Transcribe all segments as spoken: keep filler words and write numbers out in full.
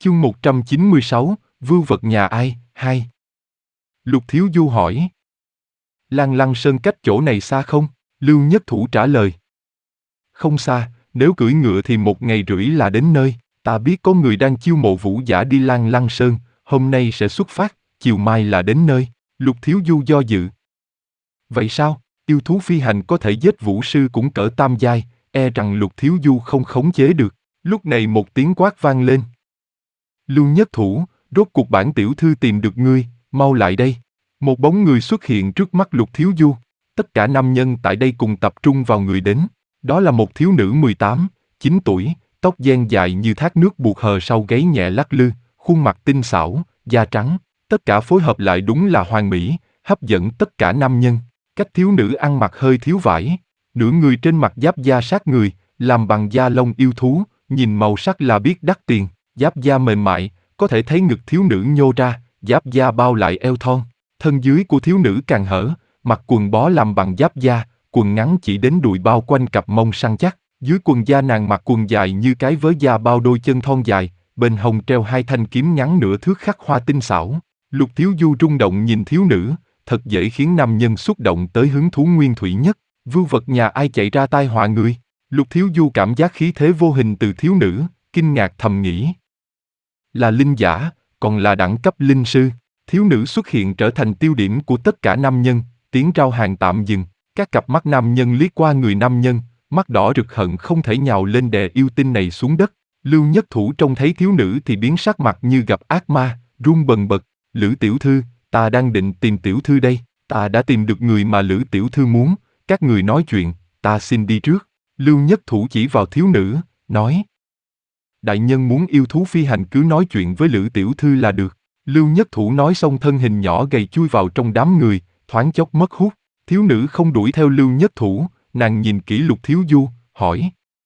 Chương một trăm chín mươi sáu, Vưu vật nhà ai, hai. Lục Thiếu Du hỏi. Lan Lăng Sơn cách chỗ này xa không? Lưu Nhất Thủ trả lời. Không xa, nếu cưỡi ngựa thì một ngày rưỡi là đến nơi. Ta biết có người đang chiêu mộ vũ giả đi Lan Lăng Sơn, hôm nay sẽ xuất phát, chiều mai là đến nơi. Lục Thiếu Du do dự. Vậy sao? Yêu thú phi hành có thể giết vũ sư cũng cỡ tam giai, e rằng Lục Thiếu Du không khống chế được. Lúc này một tiếng quát vang lên. Lưu Nhất Thủ, rốt cuộc bản tiểu thư tìm được ngươi, mau lại đây. Một bóng người xuất hiện trước mắt Lục Thiếu Du. Tất cả nam nhân tại đây cùng tập trung vào người đến. Đó là một thiếu nữ mười tám, chín tuổi, tóc đen dài như thác nước buộc hờ sau gáy nhẹ lắc lư, khuôn mặt tinh xảo, da trắng. Tất cả phối hợp lại đúng là hoàn mỹ, hấp dẫn tất cả nam nhân. Cách thiếu nữ ăn mặc hơi thiếu vải. Nửa người trên mặt giáp da sát người, làm bằng da lông yêu thú, nhìn màu sắc là biết đắt tiền. Giáp da mềm mại, có thể thấy ngực thiếu nữ nhô ra, giáp da bao lại eo thon. Thân dưới của thiếu nữ càng hở, mặc quần bó làm bằng giáp da, quần ngắn chỉ đến đùi bao quanh cặp mông săn chắc. Dưới quần da nàng mặc quần dài như cái vớ da bao đôi chân thon dài, bên hông treo hai thanh kiếm ngắn nửa thước khắc hoa tinh xảo. Lục Thiếu Du rung động nhìn thiếu nữ, thật dễ khiến nam nhân xúc động tới hứng thú nguyên thủy nhất. Vưu vật nhà ai chạy ra tai họa người? Lục Thiếu Du cảm giác khí thế vô hình từ thiếu nữ, kinh ngạc thầm nghĩ. Là linh giả, còn là đẳng cấp linh sư. Thiếu nữ xuất hiện trở thành tiêu điểm của tất cả nam nhân, tiếng rao hàng tạm dừng. Các cặp mắt nam nhân liếc qua người nam nhân, mắt đỏ rực hận không thể nhào lên đè yêu tinh này xuống đất. Lưu Nhất Thủ trông thấy thiếu nữ thì biến sắc mặt như gặp ác ma, run bần bật. Lữ tiểu thư, ta đang định tìm tiểu thư đây, ta đã tìm được người mà Lữ tiểu thư muốn, các người nói chuyện, ta xin đi trước. Lưu Nhất Thủ chỉ vào thiếu nữ, nói. Đại nhân muốn yêu thú phi hành cứ nói chuyện với Lữ tiểu thư là được. Lưu Nhất Thủ nói xong thân hình nhỏ gầy chui vào trong đám người, thoáng chốc mất hút. Thiếu nữ không đuổi theo Lưu Nhất Thủ, nàng nhìn kỹ Lục Thiếu Du, hỏi.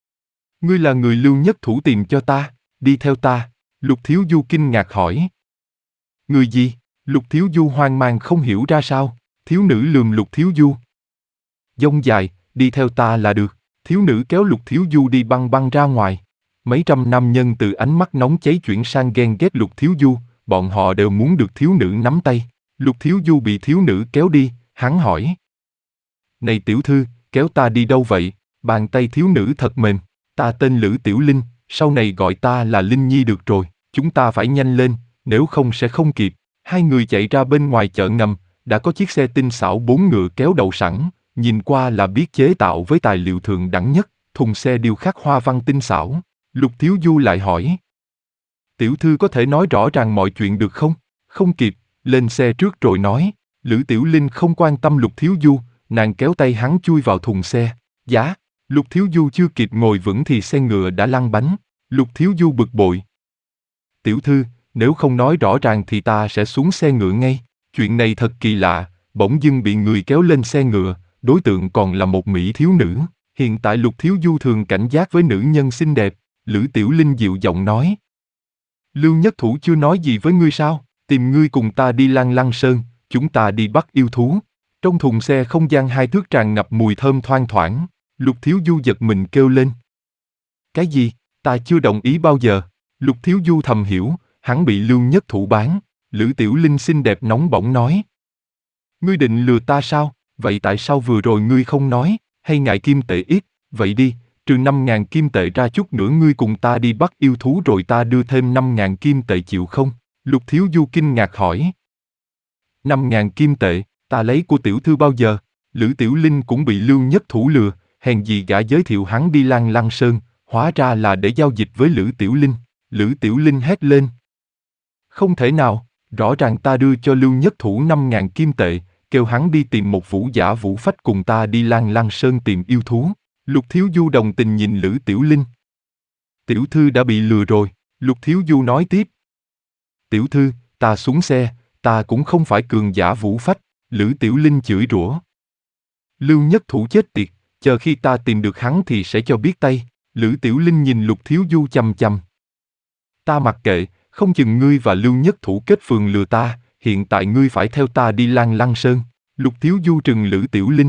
Ngươi là người Lưu Nhất Thủ tìm cho ta, đi theo ta. Lục Thiếu Du kinh ngạc hỏi. Người gì? Lục Thiếu Du hoang mang không hiểu ra sao. Thiếu nữ lườm Lục Thiếu Du. Dông dài, đi theo ta là được. Thiếu nữ kéo Lục Thiếu Du đi băng băng ra ngoài. Mấy trăm nam nhân từ ánh mắt nóng cháy chuyển sang ghen ghét Lục Thiếu Du, bọn họ đều muốn được thiếu nữ nắm tay. Lục Thiếu Du bị thiếu nữ kéo đi, hắn hỏi. Này tiểu thư, kéo ta đi đâu vậy? Bàn tay thiếu nữ thật mềm. Ta tên Lữ Tiểu Linh, sau này gọi ta là Linh Nhi được rồi. Chúng ta phải nhanh lên, nếu không sẽ không kịp. Hai người chạy ra bên ngoài chợ ngầm, đã có chiếc xe tinh xảo bốn ngựa kéo đậu sẵn, nhìn qua là biết chế tạo với tài liệu thượng đẳng nhất, thùng xe điêu khắc hoa văn tinh xảo. Lục Thiếu Du lại hỏi. Tiểu thư có thể nói rõ ràng mọi chuyện được không? Không kịp, lên xe trước rồi nói. Lữ Tiểu Linh không quan tâm Lục Thiếu Du, nàng kéo tay hắn chui vào thùng xe. Giá, Lục Thiếu Du chưa kịp ngồi vững thì xe ngựa đã lăn bánh. Lục Thiếu Du bực bội. Tiểu thư, nếu không nói rõ ràng thì ta sẽ xuống xe ngựa ngay. Chuyện này thật kỳ lạ, bỗng dưng bị người kéo lên xe ngựa, đối tượng còn là một mỹ thiếu nữ. Hiện tại Lục Thiếu Du thường cảnh giác với nữ nhân xinh đẹp. Lữ Tiểu Linh dịu giọng nói. Lưu Nhất Thủ chưa nói gì với ngươi sao? Tìm ngươi cùng ta đi Lan Lăng Sơn, chúng ta đi bắt yêu thú. Trong thùng xe không gian hai thước tràn ngập mùi thơm thoang thoảng. Lục Thiếu Du giật mình kêu lên. Cái gì? Ta chưa đồng ý bao giờ. Lục Thiếu Du thầm hiểu, hắn bị Lưu Nhất Thủ bán. Lữ Tiểu Linh xinh đẹp nóng bỏng nói. Ngươi định lừa ta sao? Vậy tại sao vừa rồi ngươi không nói? Hay ngại kim tệ ít? Vậy đi, trừ năm ngàn kim tệ ra chút nữa ngươi cùng ta đi bắt yêu thú rồi ta đưa thêm năm ngàn kim tệ chịu không? Lục Thiếu Du kinh ngạc hỏi. Năm ngàn kim tệ, ta lấy của tiểu thư bao giờ? Lữ Tiểu Linh cũng bị Lưu Nhất Thủ lừa, hèn gì gã giới thiệu hắn đi Lan Lăng Sơn, hóa ra là để giao dịch với Lữ Tiểu Linh. Lữ Tiểu Linh hét lên. Không thể nào, rõ ràng ta đưa cho Lưu Nhất Thủ năm ngàn kim tệ, kêu hắn đi tìm một vũ giả vũ phách cùng ta đi Lan Lăng Sơn tìm yêu thú. Lục Thiếu Du đồng tình nhìn Lữ Tiểu Linh. Tiểu thư đã bị lừa rồi, Lục Thiếu Du nói tiếp. Tiểu thư, ta xuống xe, ta cũng không phải cường giả vũ phách, Lữ Tiểu Linh chửi rủa. Lưu Nhất Thủ chết tiệt, chờ khi ta tìm được hắn thì sẽ cho biết tay. Lữ Tiểu Linh nhìn Lục Thiếu Du chằm chằm. Ta mặc kệ, không chừng ngươi và Lưu Nhất Thủ kết phường lừa ta, hiện tại ngươi phải theo ta đi Lan Lăng Sơn. Lục Thiếu Du trừng Lữ Tiểu Linh.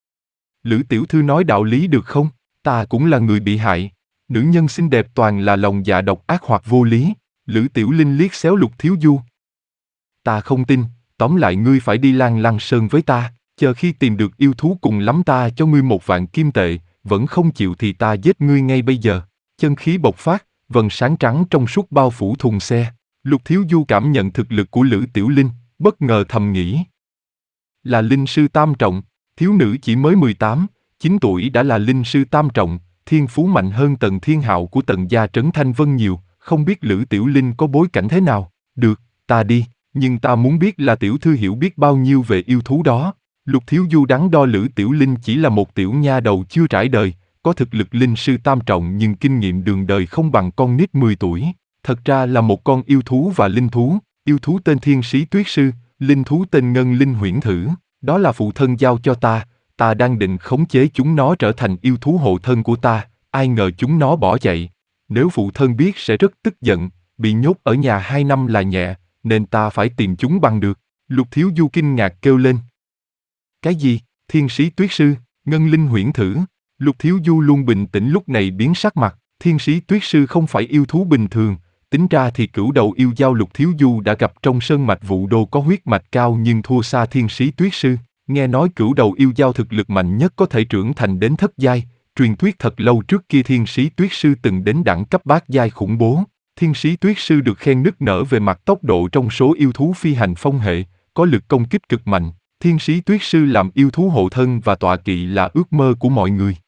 Lữ tiểu thư nói đạo lý được không? Ta cũng là người bị hại. Nữ nhân xinh đẹp toàn là lòng dạ độc ác hoặc vô lý. Lữ Tiểu Linh liếc xéo Lục Thiếu Du. Ta không tin, tóm lại ngươi phải đi Lan Lăng Sơn với ta, chờ khi tìm được yêu thú cùng lắm ta cho ngươi một vạn kim tệ, vẫn không chịu thì ta giết ngươi ngay bây giờ. Chân khí bộc phát, vầng sáng trắng trong suốt bao phủ thùng xe. Lục Thiếu Du cảm nhận thực lực của Lữ Tiểu Linh, bất ngờ thầm nghĩ. Là linh sư tam trọng, thiếu nữ chỉ mới mười tám, chín tuổi đã là linh sư tam trọng, thiên phú mạnh hơn Tần Thiên Hạo của Tần gia Trấn Thanh Vân nhiều, không biết Lữ Tiểu Linh có bối cảnh thế nào. Được, ta đi, nhưng ta muốn biết là tiểu thư hiểu biết bao nhiêu về yêu thú đó. Lục Thiếu Du đắn đo Lữ Tiểu Linh chỉ là một tiểu nha đầu chưa trải đời, có thực lực linh sư tam trọng nhưng kinh nghiệm đường đời không bằng con nít mười tuổi. Thật ra là một con yêu thú và linh thú, yêu thú tên Thiên Sĩ Tuyết Sư, linh thú tên Ngân Linh Huyễn Thử, đó là phụ thân giao cho ta, ta đang định khống chế chúng nó trở thành yêu thú hộ thân của ta, ai ngờ chúng nó bỏ chạy. Nếu phụ thân biết sẽ rất tức giận, bị nhốt ở nhà hai năm là nhẹ, nên ta phải tìm chúng bằng được. Lục Thiếu Du kinh ngạc kêu lên. Cái gì? Thiên Sĩ Tuyết Sư, Ngân Linh Huyễn Thử? Lục Thiếu Du luôn bình tĩnh lúc này biến sắc mặt, Thiên Sĩ Tuyết Sư không phải yêu thú bình thường, tính ra thì cửu đầu yêu dao Lục Thiếu Du đã gặp trong sơn mạch Vũ Đô có huyết mạch cao nhưng thua xa Thiên Sĩ Tuyết Sư. Nghe nói cửu đầu yêu dao thực lực mạnh nhất có thể trưởng thành đến thất giai, truyền thuyết thật lâu trước kia Thiên Sĩ Tuyết Sư từng đến đẳng cấp bát giai khủng bố. Thiên Sĩ Tuyết Sư được khen nức nở về mặt tốc độ trong số yêu thú phi hành phong hệ, có lực công kích cực mạnh. Thiên Sĩ Tuyết Sư làm yêu thú hộ thân và tọa kỵ là ước mơ của mọi người.